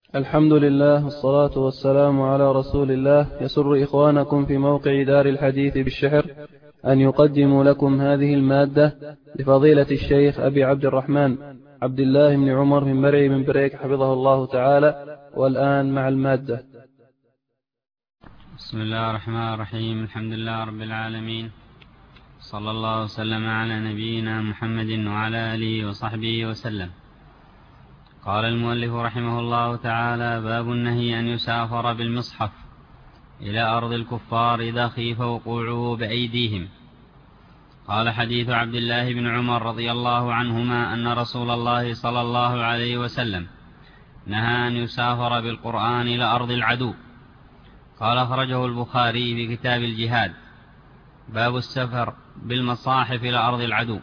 الحمد لله والصلاة والسلام على رسول الله. يسر إخوانكم في موقع دار الحديث بالشحر أن يقدموا لكم هذه المادة لفضيلة الشيخ أبي عبد الرحمن عبد الله بن عمر من مرعي من بريك حفظه الله تعالى. والآن مع المادة. بسم الله الرحمن الرحيم. الحمد لله رب العالمين، صلى الله وسلم على نبينا محمد وعلى آله وصحبه وسلم. قال المؤلف رحمه الله تعالى: باب النهي أن يسافر بالمصحف إلى أرض الكفار إذا خيف وقوعه بأيديهم. قال: حديث عبد الله بن عمر رضي الله عنهما أن رسول الله صلى الله عليه وسلم نهى أن يسافر بالقرآن إلى أرض العدو. قال: أخرجه البخاري في كتاب الجهاد، باب السفر بالمصاحف إلى أرض العدو.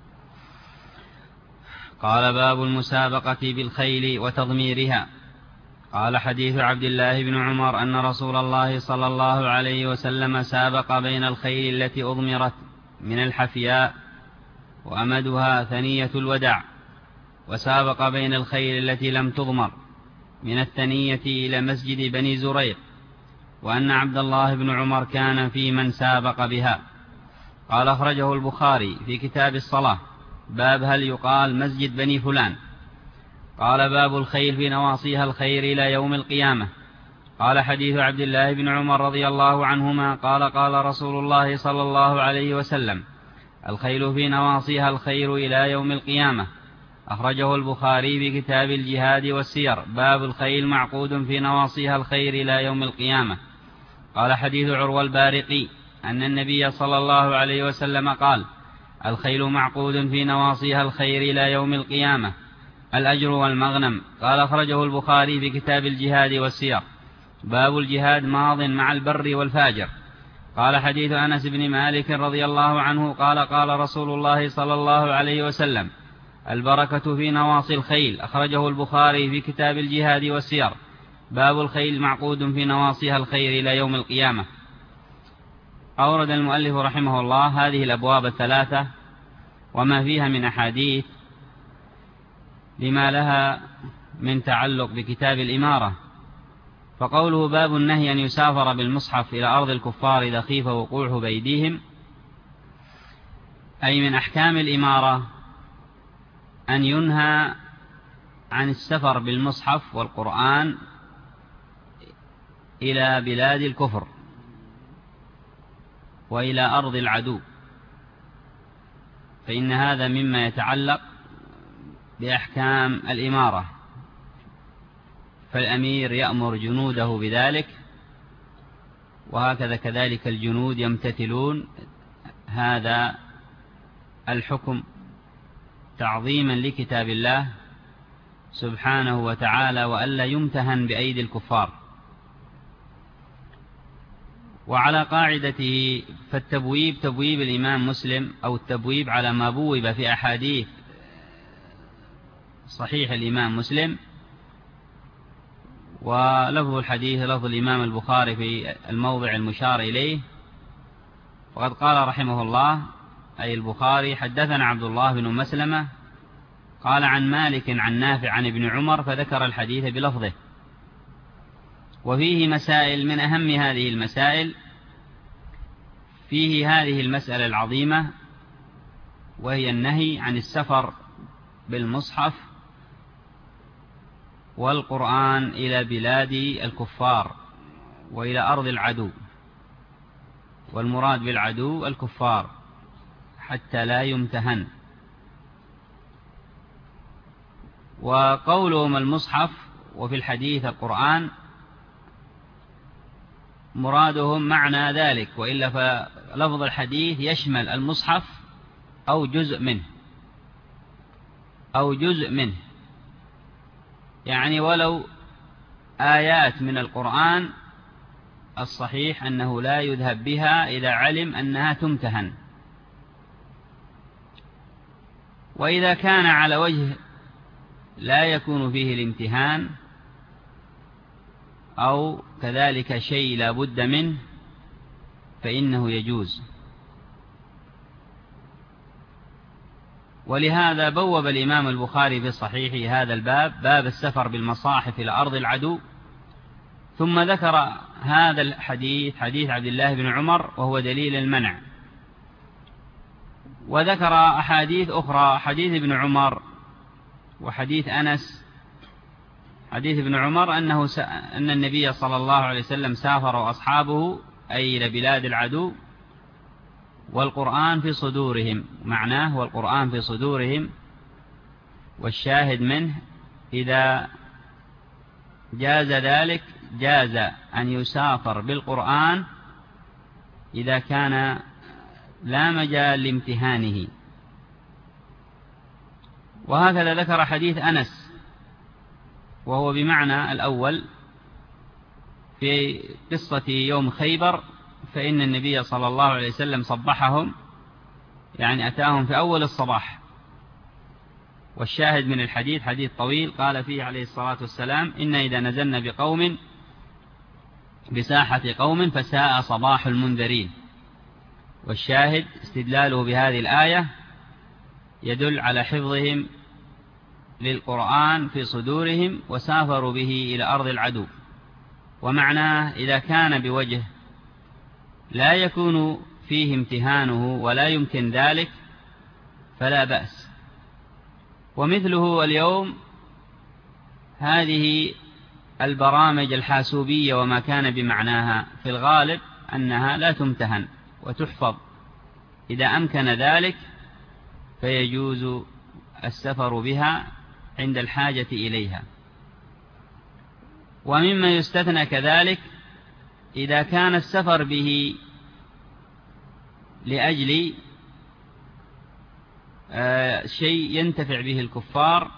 قال: باب المسابقة بالخيل وتضميرها. قال: حديث عبد الله بن عمر أن رسول الله صلى الله عليه وسلم سابق بين الخيل التي أضمرت من الحفياء وأمدها ثنية الوداع، وسابق بين الخيل التي لم تضمر من الثنية إلى مسجد بني زريق، وأن عبد الله بن عمر كان في من سابق بها. قال: أخرجه البخاري في كتاب الصلاة، باب هل يقال مسجد بني فلان. قال: باب الخيل في نواصيها الخير إلى يوم القيامة. قال: حديث عبد الله بن عمر رضي الله عنهما قال: قال رسول الله صلى الله عليه وسلم: الخيل في نواصيها الخير إلى يوم القيامة. أخرجه البخاري في كتاب الجهاد والسير، باب الخيل معقود في نواصيها الخير إلى يوم القيامة. قال: حديث عروة البارقي أن النبي صلى الله عليه وسلم قال: الخيل معقود في نواصيها الخير إلى يوم القيامة، الأجر والمغنم. قال: أخرجه البخاري في كتاب الجهاد والسير، باب الجهاد ماض مع البر والفاجر. قال: حديث أنس بن مالك رضي الله عنه قال: قال رسول الله صلى الله عليه وسلم: البركة في نواصي الخيل. أخرجه البخاري في كتاب الجهاد والسير، باب الخيل معقود في نواصيها الخير إلى يوم القيامة. أورد المؤلف رحمه الله هذه الأبواب الثلاثة وما فيها من أحاديث لما لها من تعلق بكتاب الإمارة. فقوله: باب النهي أن يسافر بالمصحف إلى أرض الكفار إذا خيف وقوعه بأيديهم، أي من أحكام الإمارة أن ينهى عن السفر بالمصحف والقرآن إلى بلاد الكفر وإلى أرض العدو، فإن هذا مما يتعلق بأحكام الإمارة، فالأمير يأمر جنوده بذلك، وهكذا كذلك الجنود يمتثلون هذا الحكم تعظيما لكتاب الله سبحانه وتعالى، وألا يمتهن بأيدي الكفار. وعلى قاعدته فالتبويب تبويب الإمام مسلم، أو التبويب على ما بوب في أحاديث صحيح الإمام مسلم، ولفظ الحديث لفظ الإمام البخاري في الموضع المشار إليه. وقد قال رحمه الله أي البخاري: حدثنا عبد الله بن مسلمة قال عن مالك عن نافع عن ابن عمر، فذكر الحديث بلفظه. وفيه مسائل، من أهم هذه المسائل فيه هذه المسألة العظيمة، وهي النهي عن السفر بالمصحف والقرآن إلى بلاد الكفار وإلى أرض العدو، والمراد بالعدو الكفار حتى لا يمتهن. وقولهم المصحف وفي الحديث القرآن مرادهم معنى ذلك، وإلا فلفظ الحديث يشمل المصحف أو جزء منه، يعني ولو آيات من القرآن الصحيح أنه لا يذهب بها إذا علم أنها تمتهن. وإذا كان على وجه لا يكون فيه الامتهان، أو كذلك شيء لا بد منه، فإنه يجوز. ولهذا بوب الإمام البخاري في صحيحه هذا الباب، باب السفر بالمصاحف إلى أرض العدو، ثم ذكر هذا الحديث، حديث عبد الله بن عمر، وهو دليل المنع، وذكر أحاديث أخرى، حديث ابن عمر وحديث أنس. حديث ابن عمر أن النبي صلى الله عليه وسلم سافر وأصحابه أي إلى بلاد العدو والقرآن في صدورهم، معناه والقرآن في صدورهم، والشاهد منه إذا جاز ذلك جاز أن يسافر بالقرآن إذا كان لا مجال لامتهانه. وهكذا ذكر حديث أنس، وهو بمعنى الأول في قصة يوم خيبر، فإن النبي صلى الله عليه وسلم صبحهم، يعني أتاهم في أول الصباح. والشاهد من الحديث حديث طويل قال فيه عليه الصلاة والسلام: إن إذا نزلنا بقوم بساحة قوم فساء صباح المنذرين. والشاهد استدلاله بهذه الآية يدل على حفظهم للقرآن في صدورهم وسافروا به إلى أرض العدو. ومعناه إذا كان بوجه لا يكون فيه امتهانه ولا يمكن ذلك فلا بأس. ومثله اليوم هذه البرامج الحاسوبية وما كان بمعناها، في الغالب أنها لا تمتهن وتحفظ، إذا أمكن ذلك فيجوز السفر بها عند الحاجة إليها. ومما يستثنى كذلك إذا كان السفر به لأجل شيء ينتفع به الكفار،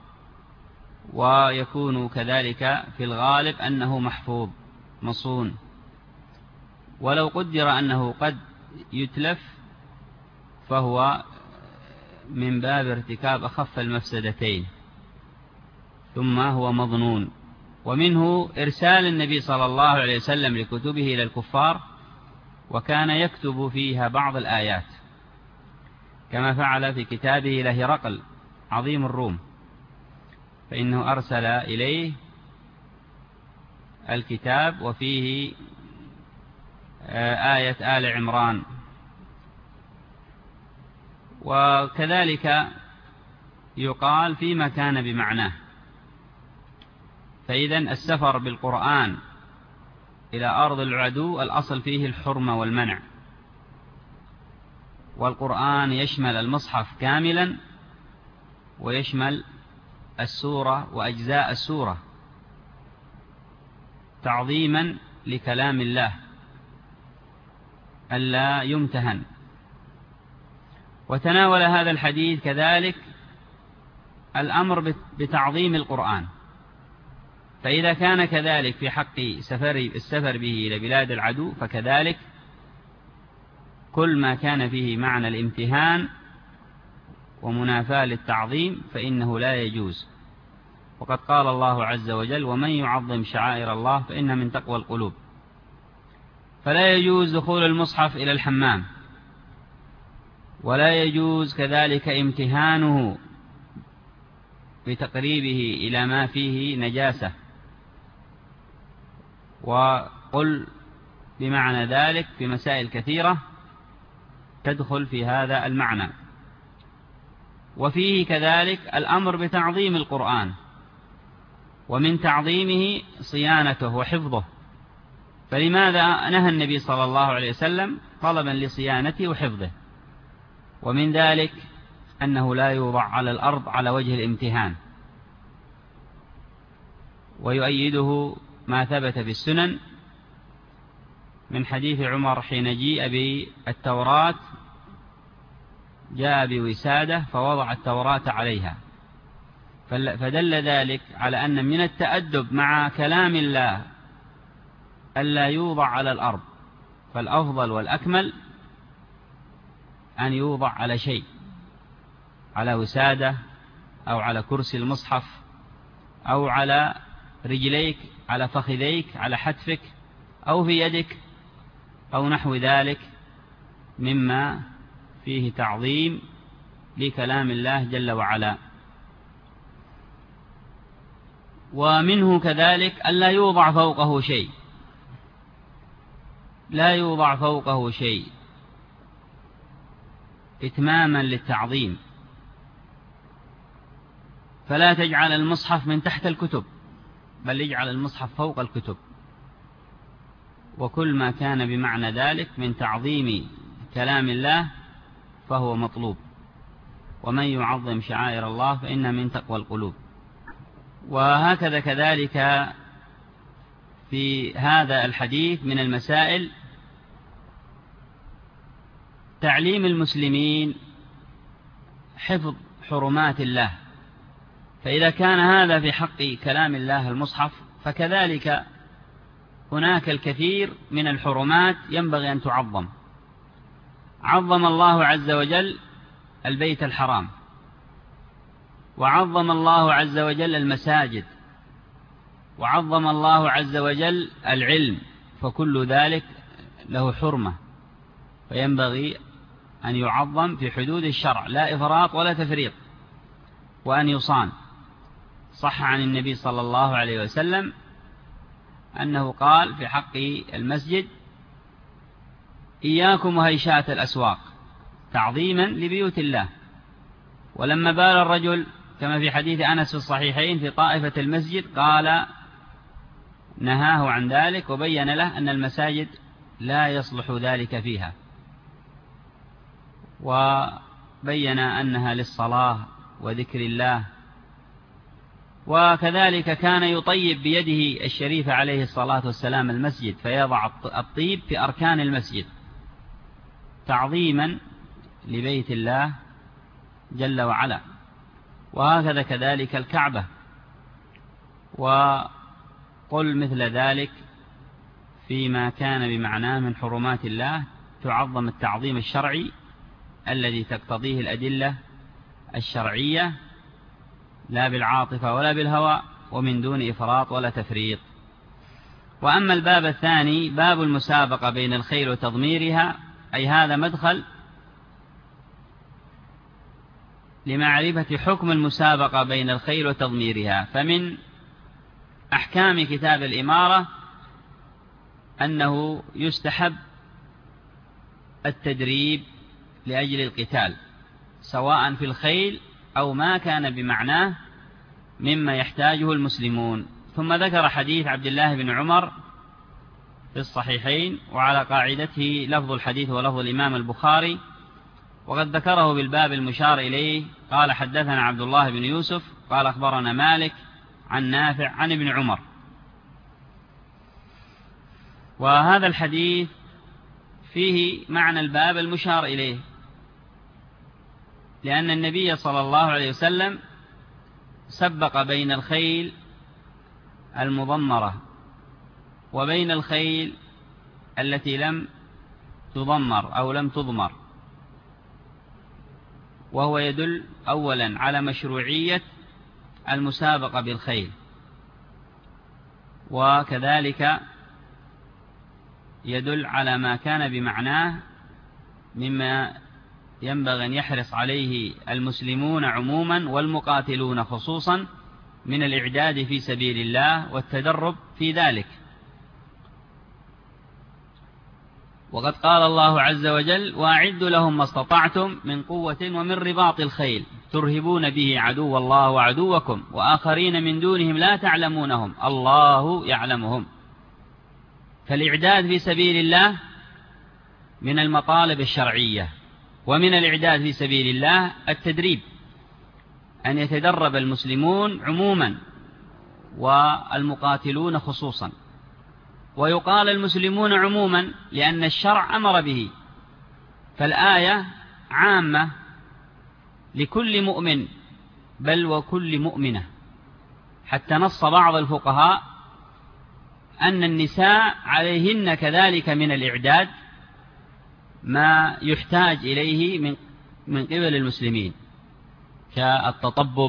ويكون كذلك في الغالب أنه محفوظ مصون، ولو قدر أنه قد يتلف فهو من باب ارتكاب أخف المفسدتين، ثم هو مظنون. ومنه إرسال النبي صلى الله عليه وسلم لكتبه إلى الكفار، وكان يكتب فيها بعض الآيات كما فعل في كتابه إلى هرقل عظيم الروم، فإنه أرسل إليه الكتاب وفيه آية آل عمران. وكذلك يقال فيما كان بمعناه. فإذا السفر بالقرآن إلى أرض العدو الأصل فيه الحرمة والمنع، والقرآن يشمل المصحف كاملا ويشمل السورة وأجزاء السورة تعظيما لكلام الله ألا يمتهن. وتناول هذا الحديث كذلك الأمر بتعظيم القرآن، فإذا كان كذلك في حق السفر به إلى بلاد العدو فكذلك كل ما كان فيه معنى الامتهان ومنافاة للتعظيم فإنه لا يجوز. وقد قال الله عز وجل: ومن يعظم شعائر الله فإنها من تقوى القلوب. فلا يجوز دخول المصحف إلى الحمام، ولا يجوز كذلك امتهانه بتقريبه إلى ما فيه نجاسة، وقل بمعنى ذلك في مسائل كثيرة تدخل في هذا المعنى. وفيه كذلك الأمر بتعظيم القرآن، ومن تعظيمه صيانته وحفظه. فلماذا نهى النبي صلى الله عليه وسلم طلبا لصيانته وحفظه؟ ومن ذلك أنه لا يوضع على الأرض على وجه الامتهان. ويؤيده ما ثبت بالسنن من حديث عمر حين جيء بالتوراة، جاء بوسادة فوضع التوراة عليها، فدل ذلك على أن من التأدب مع كلام الله ألا يوضع على الأرض، فالأفضل والأكمل أن يوضع على شيء، على وسادة أو على كرسي المصحف أو على رجليك، على فخذيك، على حتفك أو في يدك أو نحو ذلك مما فيه تعظيم لكلام الله جل وعلا. ومنه كذلك ألا يوضع فوقه شيء، لا يوضع فوقه شيء إتماما للتعظيم، فلا تجعل المصحف من تحت الكتب، بل اجعل المصحف فوق الكتب. وكل ما كان بمعنى ذلك من تعظيم كلام الله فهو مطلوب. ومن يعظم شعائر الله فإنها من تقوى القلوب. وهكذا كذلك في هذا الحديث من المسائل تعليم المسلمين حفظ حرمات الله، فإذا كان هذا في حق كلام الله المصحف، فكذلك هناك الكثير من الحرمات ينبغي أن تعظم. عظم الله عز وجل البيت الحرام، وعظم الله عز وجل المساجد، وعظم الله عز وجل العلم، فكل ذلك له حرمة، فينبغي أن يعظم في حدود الشرع، لا إفراط ولا تفريط، وأن يصان. صح عن النبي صلى الله عليه وسلم أنه قال في حق المسجد: إياكم وهيشات الأسواق، تعظيما لبيوت الله. ولما بال الرجل كما في حديث أنس في الصحيحين في طائفة المسجد، قال نهاه عن ذلك، وبين له أن المساجد لا يصلح ذلك فيها، وبين أنها للصلاة وذكر الله. وكذلك كان يطيب بيده الشريفة عليه الصلاة والسلام المسجد، فيضع الطيب في أركان المسجد تعظيما لبيت الله جل وعلا. وهكذا كذلك الكعبة. وقل مثل ذلك فيما كان بمعناه من حرمات الله، تعظم التعظيم الشرعي الذي تقتضيه الأدلة الشرعية، لا بالعاطفة ولا بالهوى، ومن دون إفراط ولا تفريط. وأما الباب الثاني باب المسابقة بين الخيل وتضميرها، أي هذا مدخل لمعرفة حكم المسابقة بين الخيل وتضميرها. فمن أحكام كتاب الإمارة أنه يستحب التدريب لأجل القتال، سواء في الخيل أو ما كان بمعناه مما يحتاجه المسلمون. ثم ذكر حديث عبد الله بن عمر في الصحيحين، وعلى قاعدته لفظ الحديث ولفظ الإمام البخاري، وقد ذكره بالباب المشار إليه. قال حدثنا عبد الله بن يوسف قال أخبرنا مالك عن نافع عن ابن عمر. وهذا الحديث فيه معنى الباب المشار إليه، لأن النبي صلى الله عليه وسلم سبق بين الخيل المضمرة وبين الخيل التي لم تضمر أو لم تضمر، وهو يدل أولا على مشروعية المسابقة بالخيل، وكذلك يدل على ما كان بمعناه مما ينبغي أن يحرص عليه المسلمون عموما والمقاتلون خصوصا من الإعداد في سبيل الله والتدرب في ذلك. وقد قال الله عز وجل: وأعدوا لهم ما استطعتم من قوة ومن رباط الخيل ترهبون به عدو الله وعدوكم وآخرين من دونهم لا تعلمونهم الله يعلمهم. فالإعداد في سبيل الله من المطالب الشرعية، ومن الإعداد في سبيل الله التدريب، أن يتدرب المسلمون عموما والمقاتلون خصوصا. ويقال المسلمون عموما لأن الشرع أمر به، فالآية عامة لكل مؤمن بل وكل مؤمنة، حتى نص بعض الفقهاء أن النساء عليهن كذلك من الإعداد ما يحتاج إليه من قبل المسلمين كالتطبب،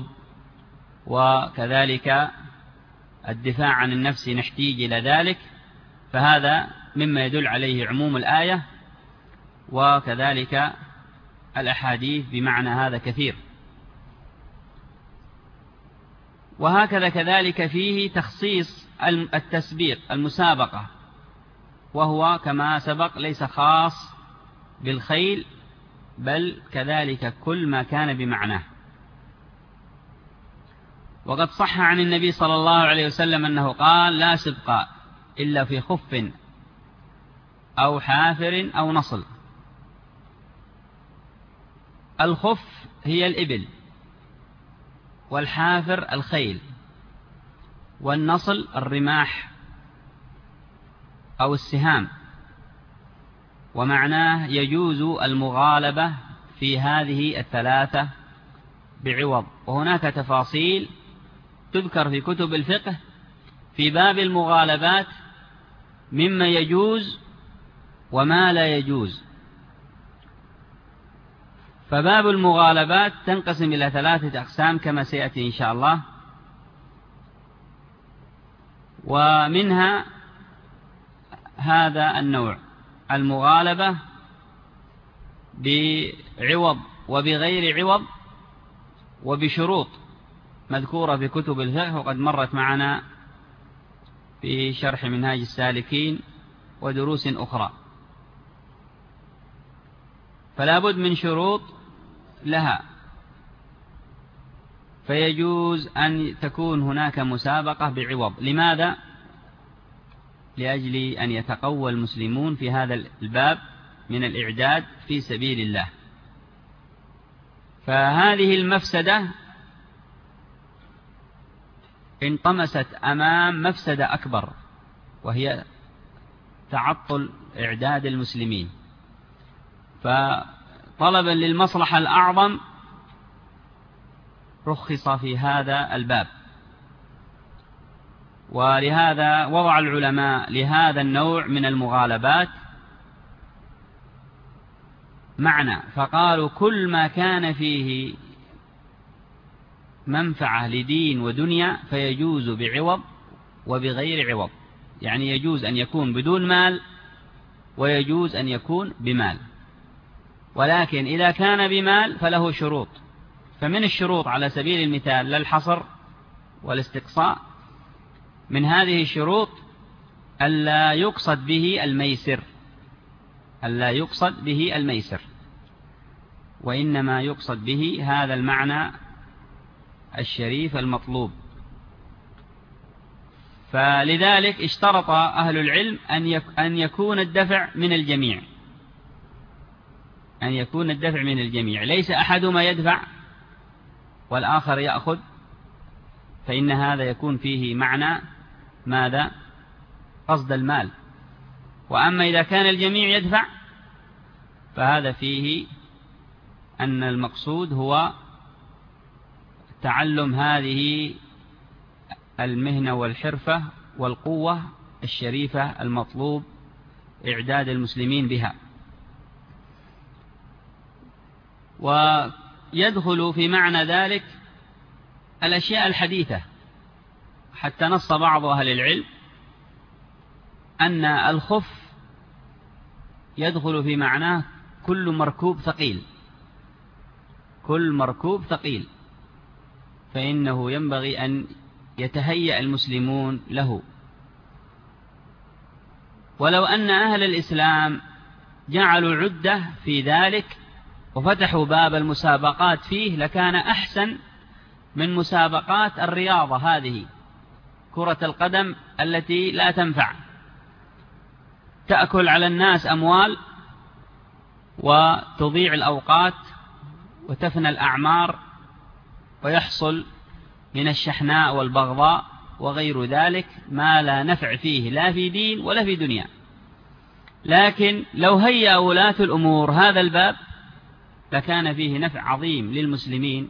وكذلك الدفاع عن النفس نحتاج إلى ذلك، فهذا مما يدل عليه عموم الآية. وكذلك الأحاديث بمعنى هذا كثير. وهكذا كذلك فيه تخصيص التسبيق المسابقة، وهو كما سبق ليس خاص بالخيل بل كذلك كل ما كان بمعناه. وقد صح عن النبي صلى الله عليه وسلم أنه قال: لا سبق إلا في خف أو حافر أو نصل. الخف هي الإبل، والحافر الخيل، والنصل الرماح أو السهام. ومعناه يجوز المغالبة في هذه الثلاثة بعوض. وهناك تفاصيل تذكر في كتب الفقه في باب المغالبات مما يجوز وما لا يجوز. فباب المغالبات تنقسم إلى 3 أقسام كما سيأتي إن شاء الله، ومنها هذا النوع: المغالبة بعوض وبغير عوض وبشروط مذكورة في كتب الفقه، وقد مرت معنا في شرح منهاج السالكين ودروس أخرى. فلا بد من شروط لها، فيجوز أن تكون هناك مسابقة بعوض. لماذا؟ لأجل أن يتقوى المسلمون في هذا الباب من الإعداد في سبيل الله. فهذه المفسدة انطمست أمام مفسدة أكبر، وهي تعطل إعداد المسلمين. فطلبا للمصلحة الأعظم رخص في هذا الباب. ولهذا وضع العلماء لهذا النوع من المغالبات معنى، فقالوا: كل ما كان فيه منفعة لدين ودنيا فيجوز بعوض وبغير عوض. يعني يجوز أن يكون بدون مال ويجوز أن يكون بمال، ولكن إذا كان بمال فله شروط. فمن الشروط على سبيل المثال للحصر والاستقصاء، من هذه الشروط ألا يقصد به الميسر، ألا يقصد به الميسر، وإنما يقصد به هذا المعنى الشريف المطلوب. فلذلك اشترط أهل العلم أن يكون الدفع من الجميع، أن يكون الدفع من الجميع، ليس أحدهما يدفع والآخر يأخذ، فإن هذا يكون فيه معنى ماذا؟ قصد المال. وأما إذا كان الجميع يدفع فهذا فيه أن المقصود هو تعلم هذه المهنة والحرفة والقوة الشريفة المطلوب إعداد المسلمين بها. ويدخل في معنى ذلك الأشياء الحديثة، حتى نص بعض أهل العلم أن الخف يدخل في معناه كل مركوب ثقيل، كل مركوب ثقيل، فإنه ينبغي أن يتهيأ المسلمون له. ولو أن أهل الإسلام جعلوا عدة في ذلك وفتحوا باب المسابقات فيه لكان أحسن من مسابقات الرياضة هذه، كرة القدم التي لا تنفع، تأكل على الناس أموال وتضيع الأوقات وتفنى الأعمار، ويحصل من الشحناء والبغضاء وغير ذلك ما لا نفع فيه لا في دين ولا في دنيا. لكن لو هيأ ولاة الأمور هذا الباب لكان فيه نفع عظيم للمسلمين.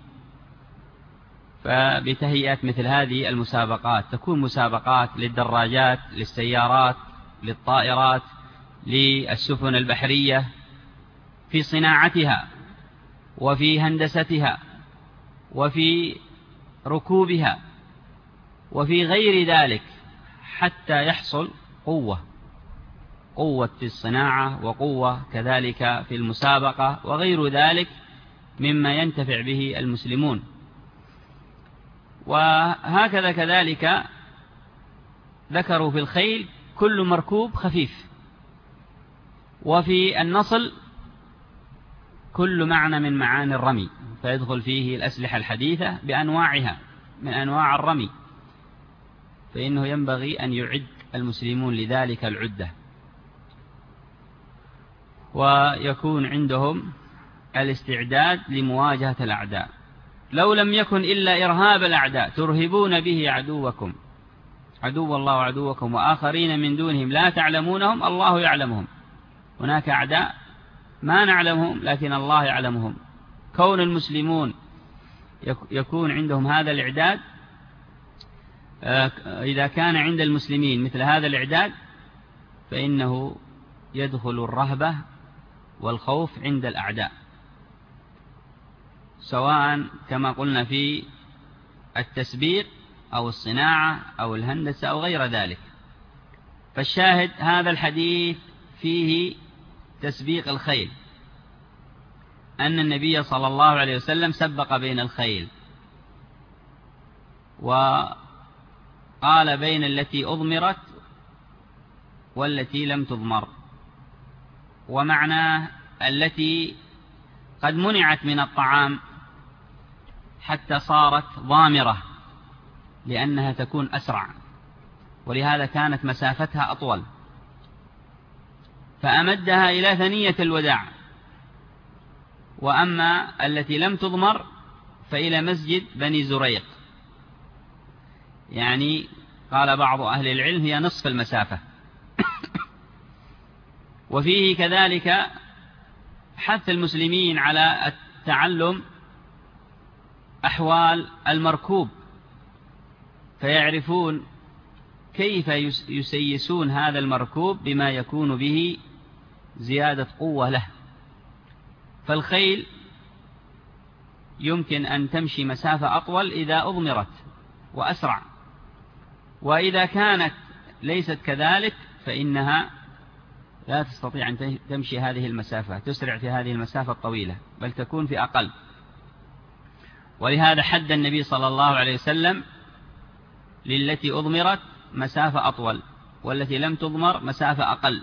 فبتهيئة مثل هذه المسابقات، تكون مسابقات للدراجات، للسيارات، للطائرات، للسفن البحرية، في صناعتها وفي هندستها وفي ركوبها وفي غير ذلك، حتى يحصل قوة قوة في الصناعة وقوة كذلك في المسابقة وغير ذلك مما ينتفع به المسلمون. وهكذا كذلك ذكروا في الخيل كل مركوب خفيف، وفي النصل كل معنى من معاني الرمي، فيدخل فيه الأسلحة الحديثة بأنواعها من أنواع الرمي، فإنه ينبغي أن يعد المسلمون لذلك العدة، ويكون عندهم الاستعداد لمواجهة الأعداء. لو لم يكن إلا إرهاب الأعداء ترهبون به عدوكم عدو الله وعدوكم وآخرين من دونهم لا تعلمونهم الله يعلمهم. هناك أعداء ما نعلمهم لكن الله يعلمهم. كون المسلمون يكون عندهم هذا الإعداد، إذا كان عند المسلمين مثل هذا الإعداد فإنه يدخل الرهبة والخوف عند الأعداء، سواء كما قلنا في التسبيق أو الصناعة أو الهندسة أو غير ذلك. فالشاهد هذا الحديث فيه تسبيق الخيل، أن النبي صلى الله عليه وسلم سبق بين الخيل، وقال بين التي أضمرت والتي لم تضمر، ومعناه التي قد منعت من الطعام حتى صارت ضامرة لأنها تكون أسرع، ولهذا كانت مسافتها أطول، فأمدها إلى ثنية الوداع. وأما التي لم تضمر فإلى مسجد بني زريق، يعني قال بعض أهل العلم هي نصف المسافة. وفيه كذلك حث المسلمين على التعلم أحوال المركوب، فيعرفون كيف يسيسون هذا المركوب بما يكون به زيادة قوة له. فالخيل يمكن أن تمشي مسافة أطول إذا أضمرت وأسرع، وإذا كانت ليست كذلك فإنها لا تستطيع أن تمشي هذه المسافة، تسرع في هذه المسافة الطويلة، بل تكون في أقل. ولهذا حد النبي صلى الله عليه وسلم للتي أضمرت مسافة أطول، والتي لم تضمر مسافة أقل.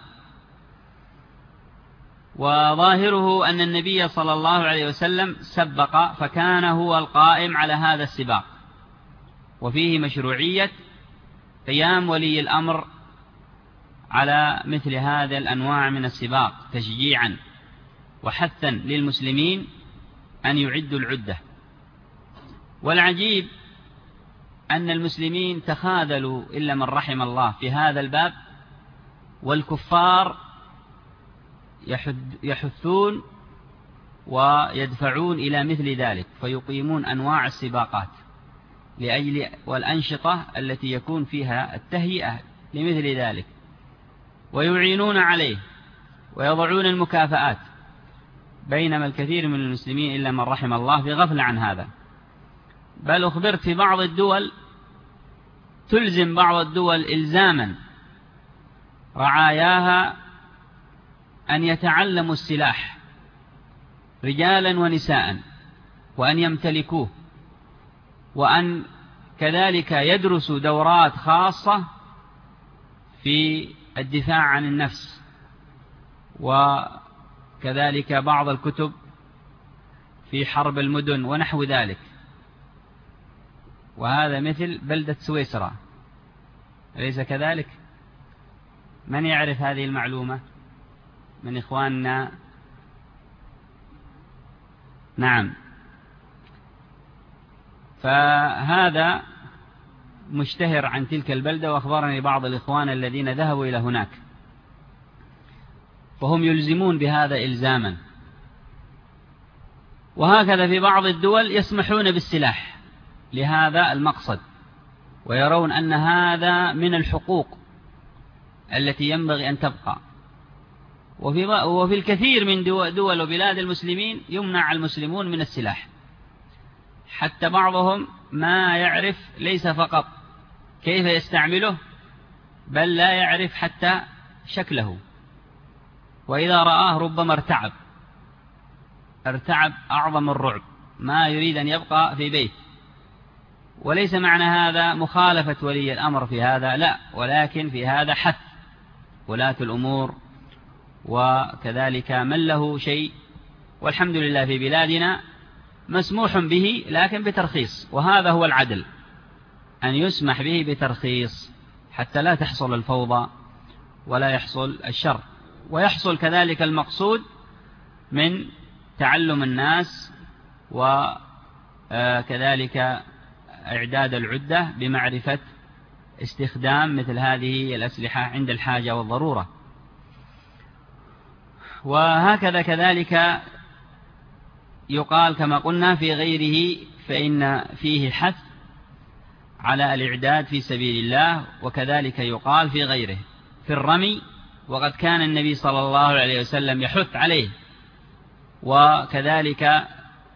وظاهره أن النبي صلى الله عليه وسلم سبق، فكان هو القائم على هذا السباق، وفيه مشروعية قيام ولي الأمر على مثل هذا الأنواع من السباق تشجيعا وحثا للمسلمين أن يعدوا العدة. والعجيب أن المسلمين تخاذلوا إلا من رحم الله في هذا الباب، والكفار يحثون ويدفعون إلى مثل ذلك، فيقيمون أنواع السباقات لأجل والأنشطة التي يكون فيها التهيئة لمثل ذلك، ويعينون عليه ويضعون المكافآت، بينما الكثير من المسلمين إلا من رحم الله في غفلة عن هذا. بل أخبرت في بعض الدول تلزم بعض الدول إلزاما رعاياها أن يتعلموا السلاح رجالا ونساء، وأن يمتلكوه، وأن كذلك يدرسوا دورات خاصة في الدفاع عن النفس، وكذلك بعض الكتب في حرب المدن ونحو ذلك. وهذا مثل بلدة سويسرا، أليس كذلك؟ من يعرف هذه المعلومة من إخواننا؟ نعم. فهذا مشتهر عن تلك البلدة، وأخبرني بعض الإخوان الذين ذهبوا إلى هناك، فهم يلزمون بهذا إلزاما. وهكذا في بعض الدول يسمحون بالسلاح لهذا المقصد، ويرون أن هذا من الحقوق التي ينبغي أن تبقى. وفي الكثير من دول وبلاد المسلمين يمنع المسلمون من السلاح، حتى بعضهم ما يعرف ليس فقط كيف يستعمله، بل لا يعرف حتى شكله، وإذا رآه ربما ارتعب أعظم الرعب، ما يريد أن يبقى في بيت. وليس معنى هذا مخالفة ولي الأمر في هذا، لا، ولكن في هذا حث ولاة الأمور وكذلك من له شيء. والحمد لله في بلادنا مسموح به لكن بترخيص، وهذا هو العدل، أن يسمح به بترخيص حتى لا تحصل الفوضى ولا يحصل الشر، ويحصل كذلك المقصود من تعلم الناس وكذلك إعداد العدة بمعرفة استخدام مثل هذه الأسلحة عند الحاجة والضرورة. وهكذا كذلك يقال كما قلنا في غيره، فإن فيه حث على الإعداد في سبيل الله، وكذلك يقال في غيره في الرمي، وقد كان النبي صلى الله عليه وسلم يحث عليه، وكذلك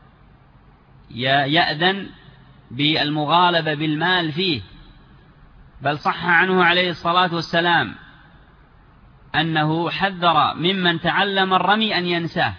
يأذن بالمغالبة بالمال فيه، بل صح عنه عليه الصلاة والسلام أنه حذر ممن تعلم الرمي أن ينساه،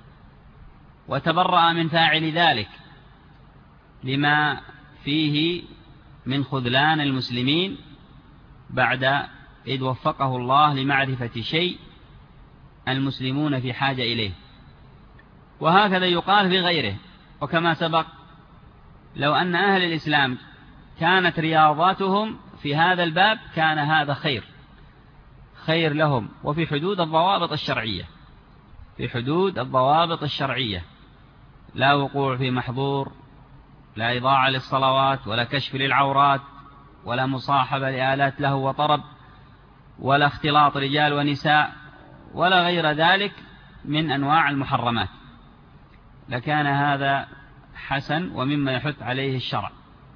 وتبرأ من فاعل ذلك لما فيه من خذلان المسلمين بعد إذ وفقه الله لمعرفة شيء المسلمون في حاجة إليه. وهكذا يقال في غيره. وكما سبق، لو أن أهل الإسلام كانت رياضاتهم في هذا الباب كان هذا خير لهم، وفي حدود الضوابط الشرعية، في حدود الضوابط الشرعية، لا وقوع في محظور، لا إضاعة للصلوات، ولا كشف للعورات، ولا مصاحبة لآلات له وطرب، ولا اختلاط رجال ونساء، ولا غير ذلك من أنواع المحرمات، لكان هذا حسن ومما يحث عليه الشرع.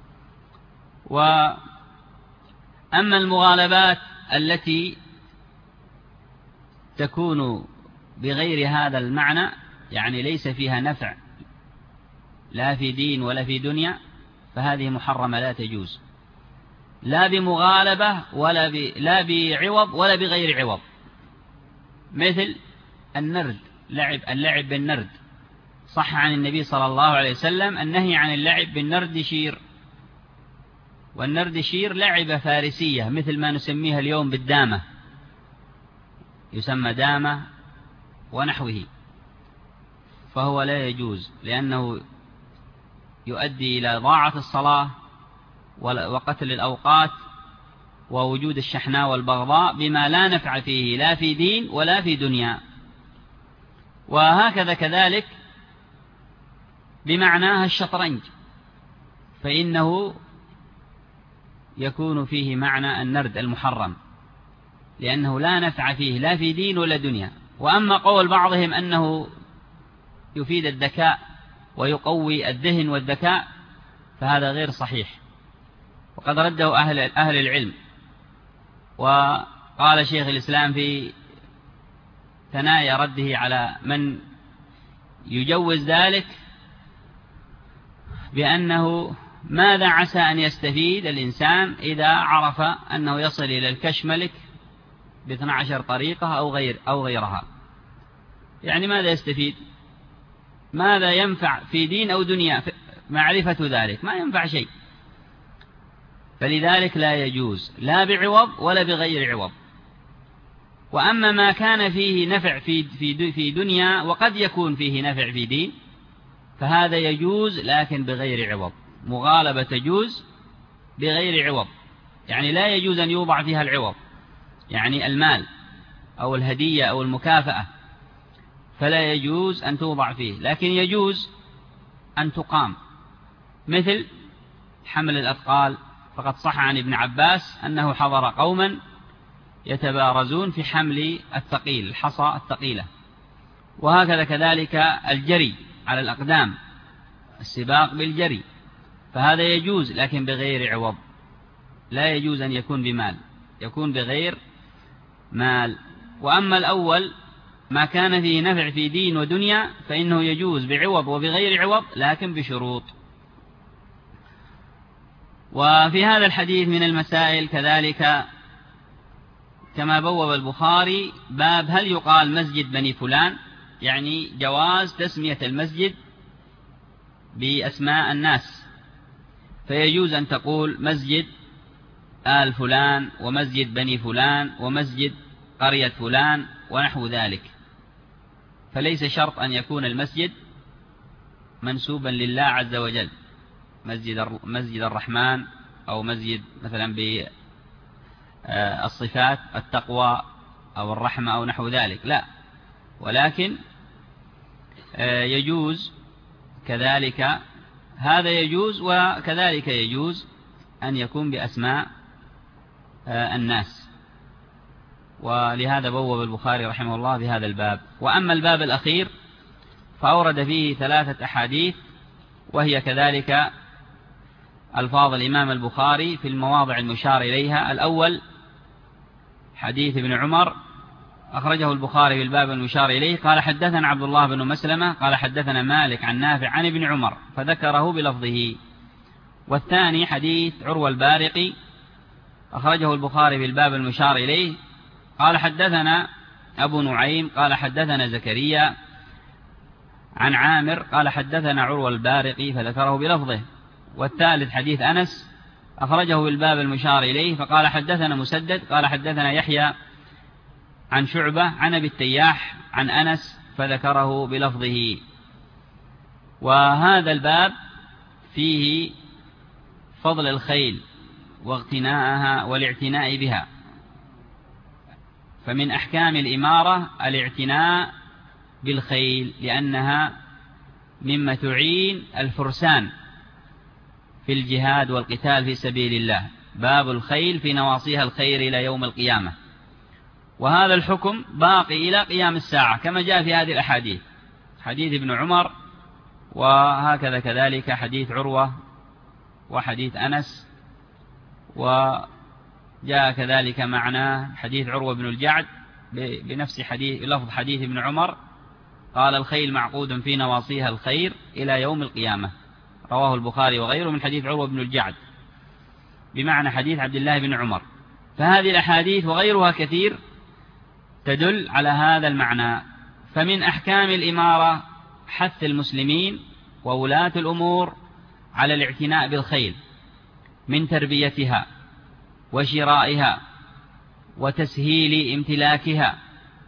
وأما المغالبات التي تكون بغير هذا المعنى، يعني ليس فيها نفع لا في دين ولا في دنيا، فهذه محرمة لا تجوز، لا بمغالبة لا بعوض ولا بغير عوض. مثل النرد، اللعب بالنرد، صح عن النبي صلى الله عليه وسلم النهي عن اللعب بالنرد شير، والنرد شير لعبة فارسية مثل ما نسميها اليوم بالدامة، يسمى دامة ونحوه، فهو لا يجوز، لأنه يؤدي إلى ضاعة الصلاة وقتل الأوقات ووجود الشحناء والبغضاء بما لا نفع فيه لا في دين ولا في دنيا. وهكذا كذلك بمعناها الشطرنج، فإنه يكون فيه معنى النرد المحرم، لأنه لا نفع فيه لا في دين ولا دنيا. وأما قول بعضهم أنه يفيد الذكاء ويقوي الذهن والذكاء، فهذا غير صحيح، وقد رده أهل العلم. وقال شيخ الإسلام في ثنايا رده على من يجوز ذلك بأنه ماذا عسى أن يستفيد الإنسان إذا عرف أنه يصل إلى الكشملك ب12 طريقة أو غيرها، يعني ماذا يستفيد؟ ماذا ينفع في دين أو دنيا معرفة ذلك؟ ما ينفع شيء. فلذلك لا يجوز لا بعوض ولا بغير عوض. وأما ما كان فيه نفع في دنيا وقد يكون فيه نفع في دين، فهذا يجوز لكن بغير عوض. مغالبة تجوز بغير عوض، يعني لا يجوز أن يوضع فيها العوض، يعني المال أو الهدية أو المكافأة، فلا يجوز أن توضع فيه، لكن يجوز أن تقام، مثل حمل الأثقال. فقد صح عن ابن عباس أنه حضر قوما يتبارزون في حمل الثقيل، الحصى الثقيلة. وهكذا كذلك الجري على الأقدام، السباق بالجري، فهذا يجوز لكن بغير عوض، لا يجوز أن يكون بمال، يكون بغير مال. وأما الأول ما كان فيه نفع في دين ودنيا فإنه يجوز بعوض وبغير عوض لكن بشروط. وفي هذا الحديث من المسائل كذلك كما بوب البخاري باب هل يقال مسجد بني فلان، يعني جواز تسمية المسجد بأسماء الناس، فيجوز أن تقول مسجد آل فلان ومسجد بني فلان ومسجد قرية فلان ونحو ذلك، فليس شرط أن يكون المسجد منسوبا لله عز وجل، مسجد الرحمن أو مسجد مثلا بالصفات التقوى أو الرحمة أو نحو ذلك، لا، ولكن يجوز كذلك، هذا يجوز، وكذلك يجوز أن يكون بأسماء الناس، ولهذا بوب البخاري رحمه الله بهذا الباب. وأما الباب الأخير فأورد فيه 3 أحاديث، وهي كذلك ألفاظ الإمام البخاري في المواضع المشار إليها. الأول حديث ابن عمر أخرجه البخاري في الباب المشار إليه، قال حدثنا عبد الله بن مسلمة قال حدثنا مالك عن نافع عن ابن عمر، فذكره بلفظه. والثاني حديث عروة البارقي أخرجه البخاري في الباب المشار إليه، قال حدثنا أبو نعيم قال حدثنا زكريا عن عامر قال حدثنا عروة البارقي، فذكره بلفظه. والثالث حديث أنس أخرجه بالباب المشار إليه، فقال حدثنا مسدد قال حدثنا يحيى عن شعبة عن أبي التياح عن أنس، فذكره بلفظه. وهذا الباب فيه فضل الخيل واغتناءها والاعتناء بها، فمن أحكام الإمارة الاعتناء بالخيل، لأنها مما تعين الفرسان في الجهاد والقتال في سبيل الله. باب الخيل في نواصيها الخير إلى يوم القيامة، وهذا الحكم باقي إلى قيام الساعة كما جاء في هذه الأحاديث، حديث ابن عمر، وهكذا كذلك حديث عروة وحديث أنس، وجاء كذلك معنا حديث عروة بن الجعد بنفس لفظ حديث ابن عمر، قال الخيل معقود في نواصيها الخير إلى يوم القيامة، رواه البخاري وغيره من حديث عروة بن الجعد بمعنى حديث عبد الله بن عمر. فهذه الأحاديث وغيرها كثير تدل على هذا المعنى. فمن أحكام الإمارة حث المسلمين وولاة الأمور على الاعتناء بالخيل، من تربيتها وشرائها وتسهيل امتلاكها،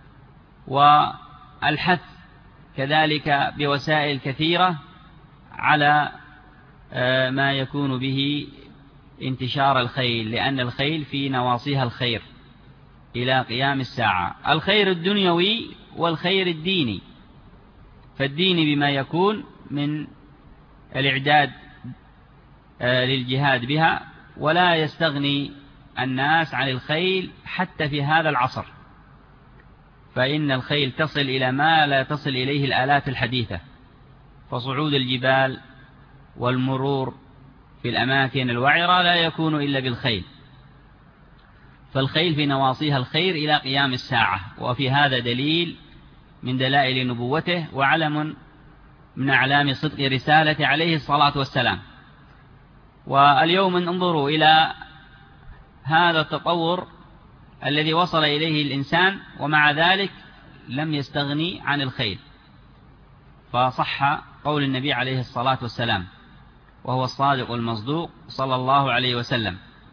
والحث كذلك بوسائل كثيرة على ما يكون به انتشار الخيل، لأن الخيل في نواصيها الخير إلى قيام الساعة، الخير الدنيوي والخير الديني. فالدين بما يكون من الإعداد للجهاد بها، ولا يستغني الناس عن الخيل حتى في هذا العصر، فإن الخيل تصل إلى ما لا تصل إليه الآلات الحديثة، فصعود الجبال والمرور في الأماكن الوعرة لا يكون إلا بالخيل. فالخيل في نواصيها الخير إلى قيام الساعة، وفي هذا دليل من دلائل نبوته وعلم من أعلام صدق رسالة عليه الصلاة والسلام. واليوم انظروا إلى هذا التطور الذي وصل إليه الإنسان، ومع ذلك لم يستغني عن الخيل، فصح قول النبي عليه الصلاة والسلام وهو الصادق المصدوق صلى الله عليه وسلم.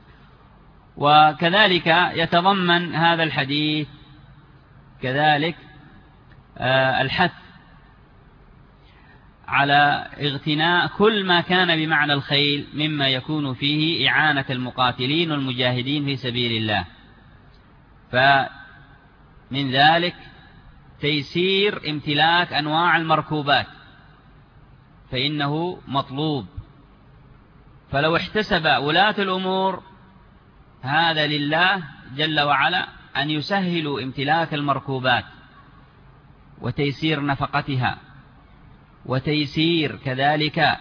وكذلك يتضمن هذا الحديث كذلك الحث على اغتناء كل ما كان بمعنى الخيل مما يكون فيه إعانة المقاتلين والمجاهدين في سبيل الله. فمن ذلك تيسير امتلاك أنواع المركوبات، فإنه مطلوب. فلو احتسب ولاة الأمور هذا لله جل وعلا أن يسهلوا امتلاك المركوبات وتيسير نفقتها، وتيسير كذلك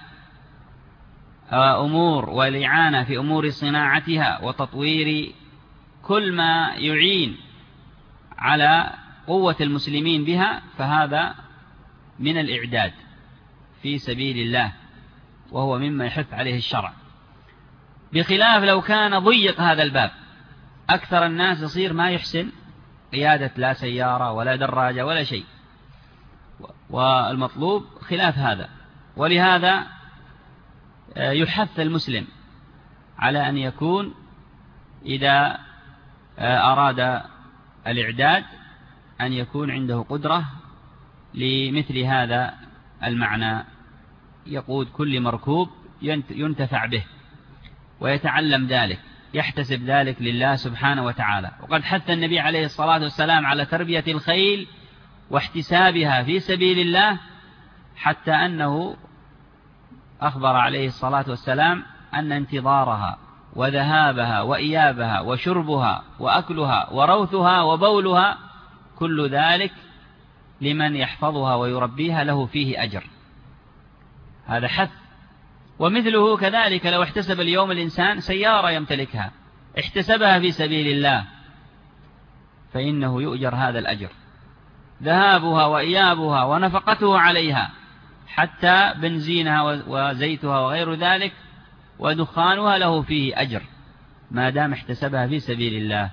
أمور والإعانة في أمور صناعتها وتطوير كل ما يعين على قوة المسلمين بها، فهذا من الإعداد في سبيل الله، وهو مما يحث عليه الشرع، بخلاف لو كان ضيق هذا الباب أكثر الناس يصير ما يحسن قيادة لا سيارة ولا دراجة ولا شيء، والمطلوب خلاف هذا. ولهذا يحث المسلم على أن يكون إذا أراد الإعداد أن يكون عنده قدرة لمثل هذا المعنى، يقود كل مركوب ينتفع به ويتعلم ذلك، يحتسب ذلك لله سبحانه وتعالى. وقد حث النبي عليه الصلاة والسلام على تربية الخيل واحتسابها في سبيل الله، حتى أنه أخبر عليه الصلاة والسلام أن انتظارها وذهابها وإيابها وشربها وأكلها وروثها وبولها كل ذلك لمن يحفظها ويربيها له فيه أجر. هذا حث. ومثله كذلك لو احتسب اليوم الإنسان سيارة يمتلكها، احتسبها في سبيل الله، فإنه يؤجر هذا الأجر، ذهابها وإيابها ونفقته عليها، حتى بنزينها وزيتها وغير ذلك ودخانها له فيه أجر ما دام احتسبها في سبيل الله.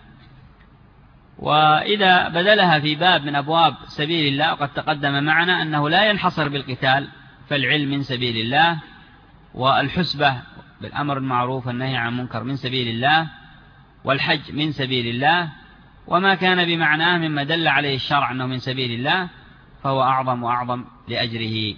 وإذا بدلها في باب من أبواب سبيل الله، وقد تقدم معنا أنه لا ينحصر بالقتال، فالعلم من سبيل الله، والحسبة بالأمر المعروف والنهي عن المنكر من سبيل الله، والحج من سبيل الله، وما كان بمعناه مما دل عليه الشرع أنه من سبيل الله فهو أعظم وأعظم لأجره.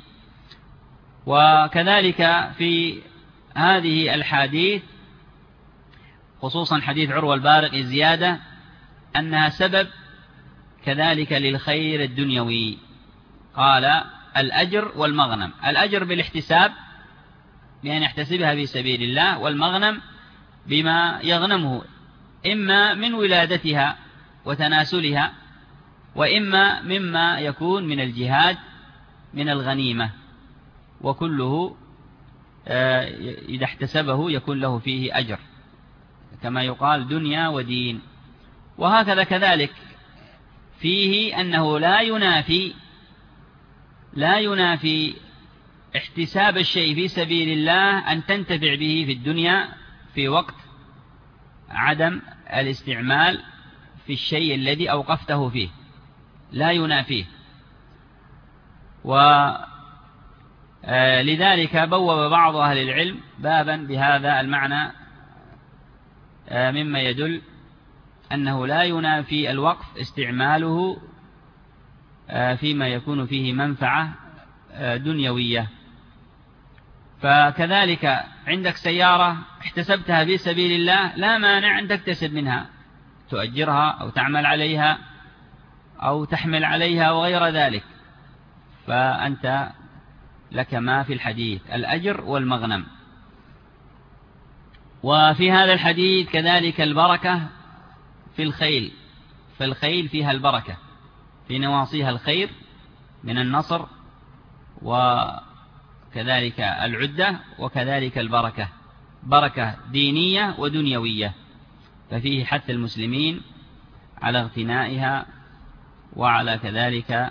وكذلك في هذه الحديث خصوصا حديث عروة البارقي زيادة أنها سبب كذلك للخير الدنيوي. قال الأجر والمغنم، الأجر بالاحتساب بأن يحتسبها في سبيل الله، والمغنم بما يغنمه إما من ولادتها وتناسلها، وإما مما يكون من الجهاد من الغنيمة، وكله إذا احتسبه يكون له فيه أجر، كما يقال دنيا ودين. وهكذا كذلك فيه أنه لا ينافي احتساب الشيء في سبيل الله أن تنتفع به في الدنيا في وقت عدم الاستعمال في الشيء الذي أوقفته فيه، لا ينافيه. ولذلك بوب بعض أهل العلم بابا بهذا المعنى مما يدل أنه لا ينافي الوقف استعماله فيما يكون فيه منفعة دنيوية. فكذلك عندك سيارة احتسبتها في سبيل الله، لا مانع أن تكتسب منها، تؤجرها أو تعمل عليها أو تحمل عليها وغير ذلك، فأنت لك ما في الحديث الأجر والمغنم. وفي هذا الحديث كذلك البركة في الخيل، فالخيل فيها البركة، في نواصيها الخير من النصر وكذلك العدة، وكذلك البركة، بركة دينية ودنيوية، ففيه حث المسلمين على اغتنائها وعلى كذلك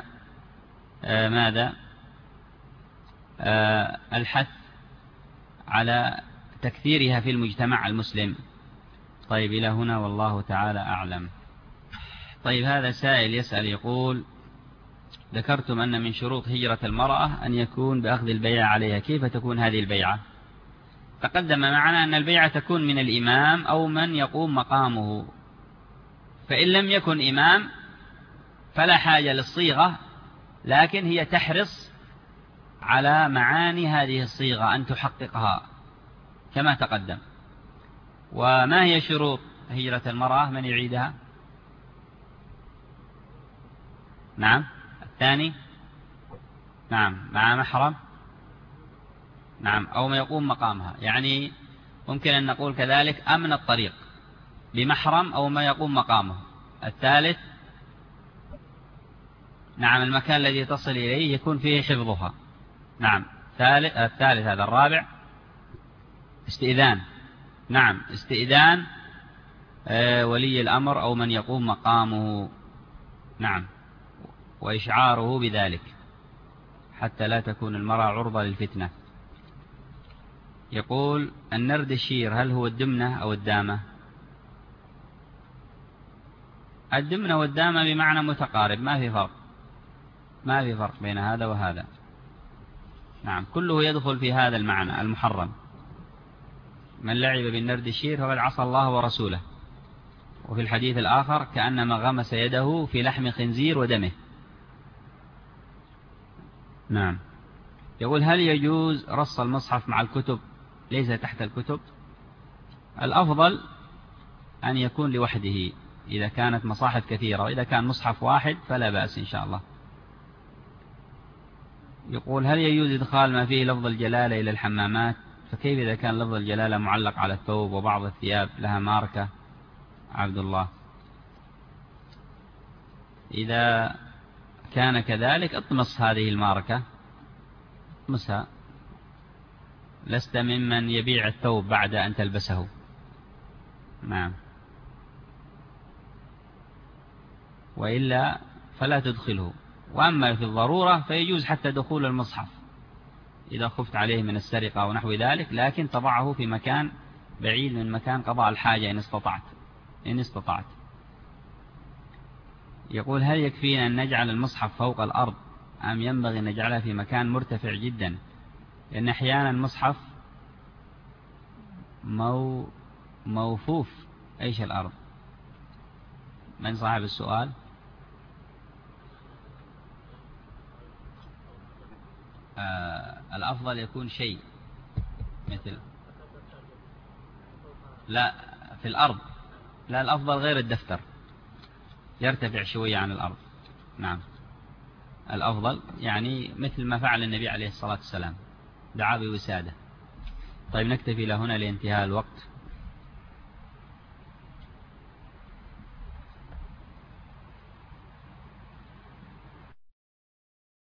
الحث على تكثيرها في المجتمع المسلم. طيب إلى هنا والله تعالى أعلم. طيب هذا سائل يسأل يقول: ذكرتم أن من شروط هجرة المرأة أن يكون بأخذ البيعة عليها، كيف تكون هذه البيعة؟ تقدم معنا أن البيعة تكون من الإمام أو من يقوم مقامه، فإن لم يكن إمام فلا حاجة للصيغة، لكن هي تحرص على معاني هذه الصيغة أن تحققها كما تقدم. وما هي شروط هجرة المرأة؟ من يعيدها؟ نعم. الثاني نعم مع محرم، نعم، أو ما يقوم مقامها، يعني ممكن أن نقول كذلك أمن الطريق بمحرم أو ما يقوم مقامه. الثالث نعم المكان الذي تصل إليه يكون فيه حفظها. نعم الثالث هذا. الرابع استئذان، نعم استئذان ولي الأمر أو من يقوم مقامه، نعم، وإشعاره بذلك حتى لا تكون المرأة عرضة للفتنة. يقول: النرد الشير هل هو الدمنة أو الدامة؟ الدمنة والدامة بمعنى متقارب، ما في فرق، ما في فرق بين هذا وهذا. نعم، كله يدخل في هذا المعنى المحرم. من لعب بالنرد الشير فقد عصى الله ورسوله. وفي الحديث الآخر كأنما غمس يده في لحم خنزير ودمه. نعم. يقول هل يجوز رص المصحف مع الكتب ليس تحت الكتب؟ الأفضل أن يكون لوحده إذا كانت مصاحف كثيرة، وإذا كان مصحف واحد فلا بأس إن شاء الله. يقول هل يجوز إدخال ما فيه لفظ الجلالة إلى الحمامات؟ فكيف إذا كان لفظ الجلالة معلق على الثوب وبعض الثياب لها ماركة؟ عبد الله. إذا كان كذلك اطمس هذه الماركة، اطمسها، لست ممن يبيع الثوب بعد أن تلبسه. نعم. وإلا فلا تدخله. وأما في الضرورة فيجوز حتى دخول المصحف إذا خفت عليه من السرقة ونحو ذلك، لكن تضعه في مكان بعيد من مكان قضاء الحاجة إن استطعت. يقول هل يكفينا أن نجعل المصحف فوق الأرض أم ينبغي أن نجعلها في مكان مرتفع جدا؟ لأن أحيانا المصحف موفوف أيش الأرض. من صاحب السؤال؟ الأفضل يكون شيء مثل، لا في الأرض، لا الأفضل غير الدفتر يرتفع شوية عن الأرض. نعم، الأفضل يعني مثل ما فعل النبي عليه الصلاة والسلام، دعا بوسادة. طيب نكتفي لهنا لانتهاء الوقت.